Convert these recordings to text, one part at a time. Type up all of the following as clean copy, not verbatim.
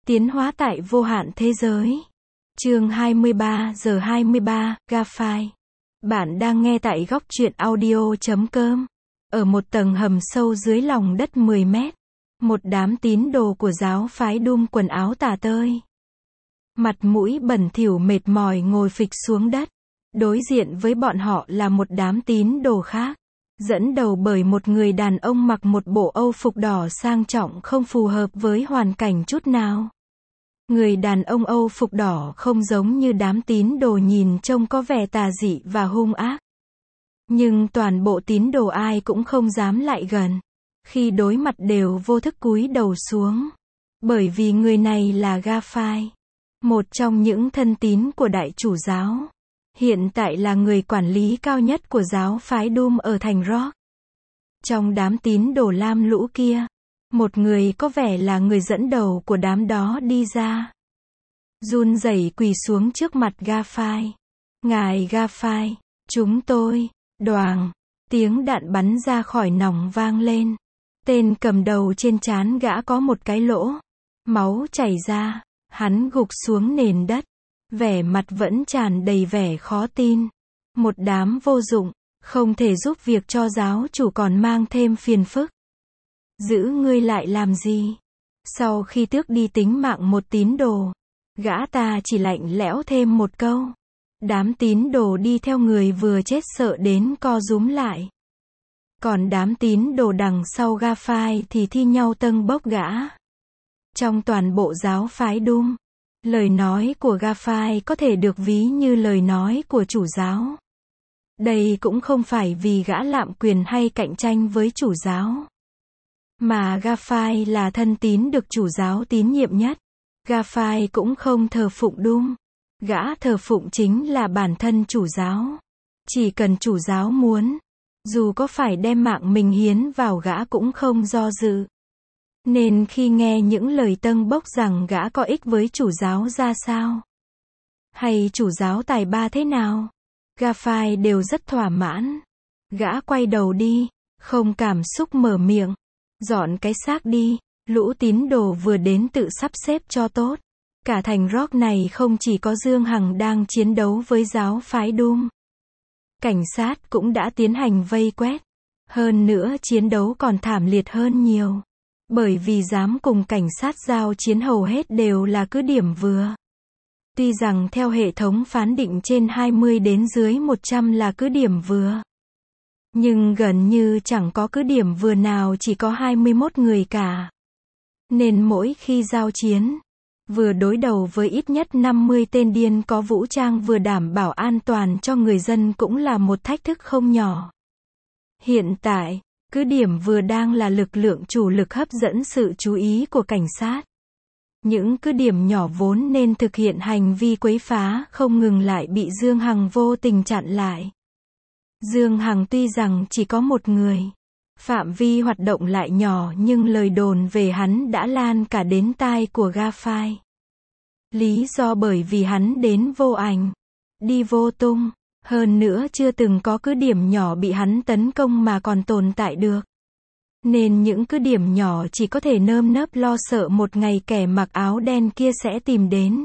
Tiến hóa tại vô hạn thế giới. Chương 23 giờ 23, Ga-Fai. Bạn đang nghe tại góc truyện audio.com. Ở một tầng hầm sâu dưới lòng đất 10 mét, một đám tín đồ của giáo phái Doom quần áo tả tơi, mặt mũi bẩn thỉu mệt mỏi ngồi phịch xuống đất. Đối diện với bọn họ là một đám tín đồ khác, dẫn đầu bởi một người đàn ông mặc một bộ âu phục đỏ sang trọng không phù hợp với hoàn cảnh chút nào. Người đàn ông âu phục đỏ không giống như đám tín đồ nhìn trông có vẻ tà dị và hung ác. Nhưng toàn bộ tín đồ ai cũng không dám lại gần. Khi đối mặt đều vô thức cúi đầu xuống. Bởi vì người này là Ga-Fai, một trong những thân tín của đại chủ giáo. Hiện tại là người quản lý cao nhất của giáo phái Doom ở thành Rock. Trong đám tín đồ lam lũ kia, một người có vẻ là người dẫn đầu của đám đó đi ra. Run rẩy quỳ xuống trước mặt Ga-Fai. Ngài Ga-Fai, chúng tôi, đoàng, tiếng đạn bắn ra khỏi nòng vang lên. Tên cầm đầu trên trán gã có một cái lỗ. Máu chảy ra, hắn gục xuống nền đất. Vẻ mặt vẫn tràn đầy vẻ khó tin. Một đám vô dụng, không thể giúp việc cho giáo chủ còn mang thêm phiền phức. Giữ ngươi lại làm gì? Sau khi tước đi tính mạng một tín đồ, gã ta chỉ lạnh lẽo thêm một câu. Đám tín đồ đi theo người vừa chết sợ đến co rúm lại. Còn đám tín đồ đằng sau Ga-Fai thì thi nhau tâng bốc gã. Trong toàn bộ giáo phái Doom, lời nói của Ga-Fai có thể được ví như lời nói của chủ giáo. Đây cũng không phải vì gã lạm quyền hay cạnh tranh với chủ giáo, mà Ga-Fai là thân tín được chủ giáo tín nhiệm nhất. Ga-Fai cũng không thờ phụng Doom. Gã thờ phụng chính là bản thân chủ giáo. Chỉ cần chủ giáo muốn, dù có phải đem mạng mình hiến vào gã cũng không do dự. Nên khi nghe những lời tâng bốc rằng gã có ích với chủ giáo ra sao, hay chủ giáo tài ba thế nào, Ga-Fai đều rất thỏa mãn. Gã quay đầu đi, không cảm xúc mở miệng. Dọn cái xác đi, lũ tín đồ vừa đến tự sắp xếp cho tốt. Cả thành Rock này không chỉ có Dương Hằng đang chiến đấu với giáo phái Doom. Cảnh sát cũng đã tiến hành vây quét. Hơn nữa chiến đấu còn thảm liệt hơn nhiều. Bởi vì dám cùng cảnh sát giao chiến hầu hết đều là cứ điểm vừa. Tuy rằng theo hệ thống phán định trên 20 đến dưới 100 là cứ điểm vừa, nhưng gần như chẳng có cứ điểm vừa nào chỉ có 21 người cả. Nên mỗi khi giao chiến, vừa đối đầu với ít nhất 50 tên điên có vũ trang vừa đảm bảo an toàn cho người dân cũng là một thách thức không nhỏ. Hiện tại, cứ điểm vừa đang là lực lượng chủ lực hấp dẫn sự chú ý của cảnh sát. Những cứ điểm nhỏ vốn nên thực hiện hành vi quấy phá không ngừng lại bị Dương Hằng vô tình chặn lại. Dương Hằng tuy rằng chỉ có một người, phạm vi hoạt động lại nhỏ nhưng lời đồn về hắn đã lan cả đến tai của Ga-Fai. Lý do bởi vì hắn đến vô ảnh, đi vô tung, hơn nữa chưa từng có cứ điểm nhỏ bị hắn tấn công mà còn tồn tại được. Nên những cứ điểm nhỏ chỉ có thể nơm nớp lo sợ một ngày kẻ mặc áo đen kia sẽ tìm đến.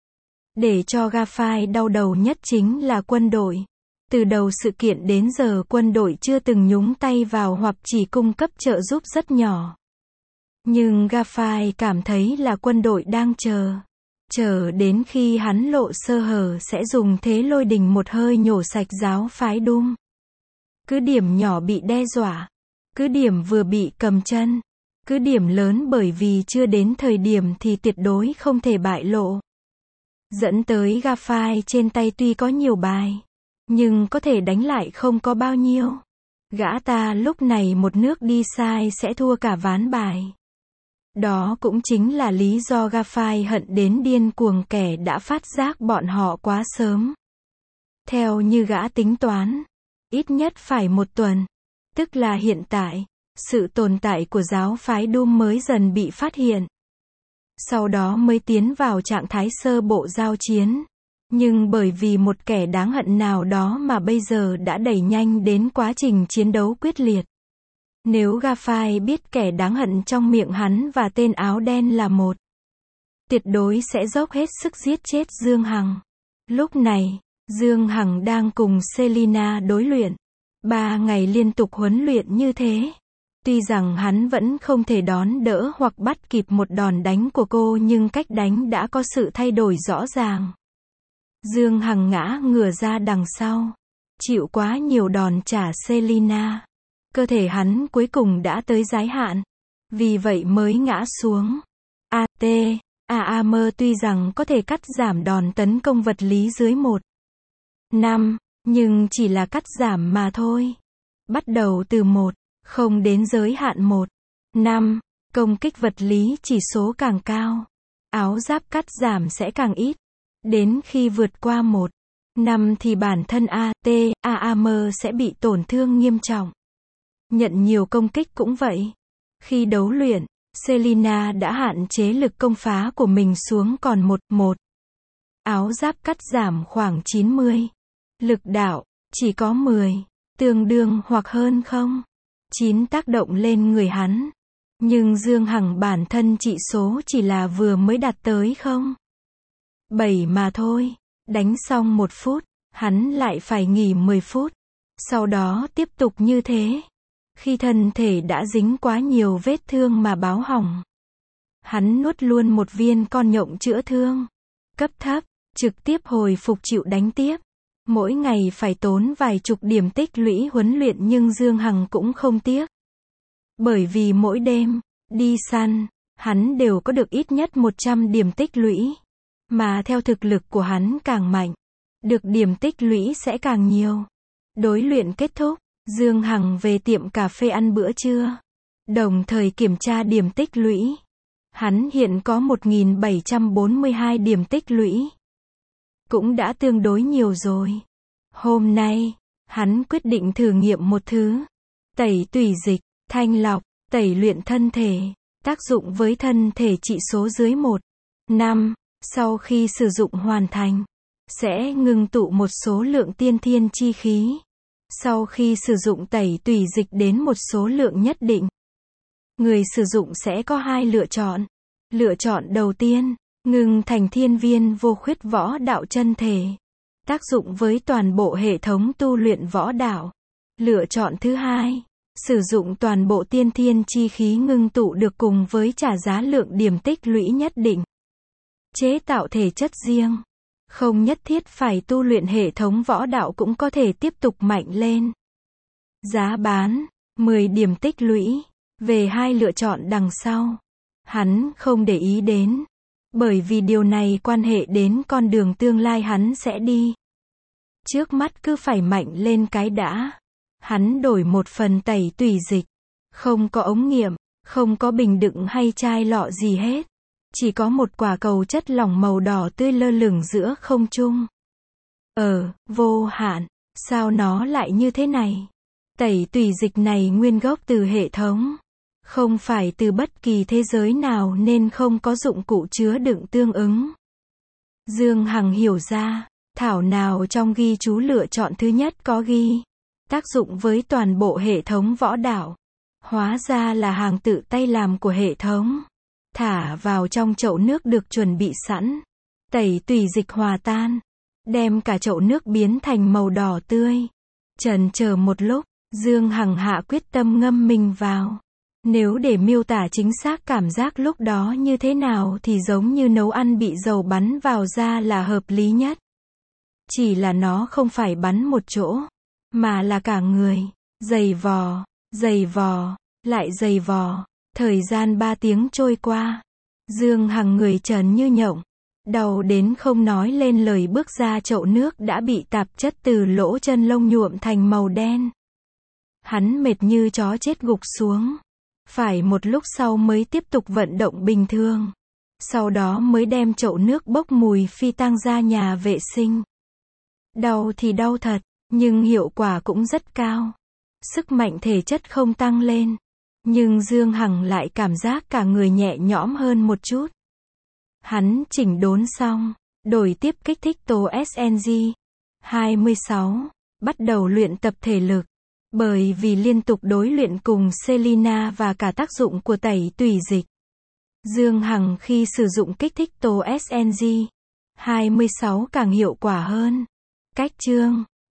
Để cho Ga-Fai đau đầu nhất chính là quân đội. Từ đầu sự kiện đến giờ quân đội chưa từng nhúng tay vào hoặc chỉ cung cấp trợ giúp rất nhỏ. Nhưng Ga-Fai cảm thấy là quân đội đang chờ đến khi hắn lộ sơ hở sẽ dùng thế lôi đình một hơi nhổ sạch giáo phái Doom. Cứ điểm nhỏ bị đe dọa, cứ điểm vừa bị cầm chân, cứ điểm lớn bởi vì chưa đến thời điểm thì tuyệt đối không thể bại lộ. Dẫn tới Ga-Fai trên tay tuy có nhiều bài, nhưng có thể đánh lại không có bao nhiêu. Gã ta lúc này một nước đi sai sẽ thua cả ván bài. Đó cũng chính là lý do Ga-Fai hận đến điên cuồng kẻ đã phát giác bọn họ quá sớm. Theo như gã tính toán, ít nhất phải 1 tuần, tức là hiện tại, sự tồn tại của giáo phái Doom mới dần bị phát hiện. Sau đó mới tiến vào trạng thái sơ bộ giao chiến. Nhưng bởi vì một kẻ đáng hận nào đó mà bây giờ đã đẩy nhanh đến quá trình chiến đấu quyết liệt. Nếu Ga-Fai biết kẻ đáng hận trong miệng hắn và tên áo đen là một, tuyệt đối sẽ dốc hết sức giết chết Dương Hằng. Lúc này, Dương Hằng đang cùng Selina đối luyện. 3 ngày liên tục huấn luyện như thế. Tuy rằng hắn vẫn không thể đón đỡ hoặc bắt kịp một đòn đánh của cô, nhưng cách đánh đã có sự thay đổi rõ ràng. Dương Hằng ngã ngửa ra đằng sau, chịu quá nhiều đòn trả Selina. Cơ thể hắn cuối cùng đã tới giới hạn, vì vậy mới ngã xuống. AAM tuy rằng có thể cắt giảm đòn tấn công vật lý dưới 1:5, nhưng chỉ là cắt giảm mà thôi. Bắt đầu từ 1:0 đến giới hạn 1:5, công kích vật lý chỉ số càng cao, áo giáp cắt giảm sẽ càng ít. Đến khi vượt qua 1:5 thì bản thân AAM sẽ bị tổn thương nghiêm trọng. Nhận nhiều công kích cũng vậy. Khi đấu luyện, Selina đã hạn chế lực công phá của mình xuống còn 1:1. Áo giáp cắt giảm khoảng 90. Lực đạo, chỉ có 10. Tương đương hoặc hơn 0.9 tác động lên người hắn. Nhưng Dương Hằng bản thân trị số chỉ là vừa mới đạt tới 0.7 mà thôi. Đánh xong 1 phút, hắn lại phải nghỉ 10 phút. Sau đó tiếp tục như thế. Khi thân thể đã dính quá nhiều vết thương mà báo hỏng, hắn nuốt luôn một viên con nhộng chữa thương. Cấp thấp, trực tiếp hồi phục chịu đánh tiếp. Mỗi ngày phải tốn vài chục điểm tích lũy huấn luyện, nhưng Dương Hằng cũng không tiếc. Bởi vì mỗi đêm đi săn, hắn đều có được ít nhất 100 điểm tích lũy. Mà theo thực lực của hắn càng mạnh, được điểm tích lũy sẽ càng nhiều. Đối luyện kết thúc, Dương Hằng về tiệm cà phê ăn bữa trưa, đồng thời kiểm tra điểm tích lũy. Hắn hiện có 1742 điểm tích lũy. Cũng đã tương đối nhiều rồi. Hôm nay, hắn quyết định thử nghiệm một thứ. Tẩy tủy dịch, thanh lọc, tẩy luyện thân thể. Tác dụng với thân thể trị số dưới 1:5. Sau khi sử dụng hoàn thành, sẽ ngưng tụ một số lượng tiên thiên chi khí. Sau khi sử dụng tẩy tủy dịch đến một số lượng nhất định, người sử dụng sẽ có 2 lựa chọn. Lựa chọn đầu tiên, ngưng thành thiên viên vô khuyết võ đạo chân thể. Tác dụng với toàn bộ hệ thống tu luyện võ đạo. Lựa chọn thứ hai, sử dụng toàn bộ tiên thiên chi khí ngưng tụ được cùng với trả giá lượng điểm tích lũy nhất định. Chế tạo thể chất riêng. Không nhất thiết phải tu luyện hệ thống võ đạo cũng có thể tiếp tục mạnh lên. Giá bán 10 điểm tích lũy. Về 2 lựa chọn đằng sau, hắn không để ý đến, bởi vì điều này quan hệ đến con đường tương lai hắn sẽ đi. Trước mắt cứ phải mạnh lên cái đã. Hắn đổi một phần tẩy tủy dịch, không có ống nghiệm, không có bình đựng hay chai lọ gì hết. Chỉ có một quả cầu chất lỏng màu đỏ tươi lơ lửng giữa không trung. Vô hạn, sao nó lại như thế này? Tẩy tủy dịch này nguyên gốc từ hệ thống, không phải từ bất kỳ thế giới nào nên không có dụng cụ chứa đựng tương ứng. Dương Hằng hiểu ra, thảo nào trong ghi chú lựa chọn thứ nhất có ghi tác dụng với toàn bộ hệ thống võ đạo. Hóa ra là hàng tự tay làm của hệ thống. Thả vào trong chậu nước được chuẩn bị sẵn. Tẩy tủy dịch hòa tan, đem cả chậu nước biến thành màu đỏ tươi. Chần chờ một lúc, Dương Hằng hạ quyết tâm ngâm mình vào. Nếu để miêu tả chính xác cảm giác lúc đó như thế nào thì giống như nấu ăn bị dầu bắn vào da là hợp lý nhất. Chỉ là nó không phải bắn một chỗ, mà là cả người. Dày vò, lại dày vò. Thời gian 3 tiếng trôi qua. Dương Hằng người trần như nhộng. Đau đến không nói lên lời, bước ra chậu nước đã bị tạp chất từ lỗ chân lông nhuộm thành màu đen. Hắn mệt như chó chết gục xuống. Phải một lúc sau mới tiếp tục vận động bình thường. Sau đó mới đem chậu nước bốc mùi phi tang ra nhà vệ sinh. Đau thì đau thật, nhưng hiệu quả cũng rất cao. Sức mạnh thể chất không tăng lên, nhưng Dương Hằng lại cảm giác cả người nhẹ nhõm hơn một chút. Hắn chỉnh đốn xong, đổi tiếp kích thích tố SNG 26, bắt đầu luyện tập thể lực. Bởi vì liên tục đối luyện cùng Selina và cả tác dụng của tẩy tủy dịch, Dương Hằng khi sử dụng kích thích tố SNG 26 càng hiệu quả hơn. Cách chương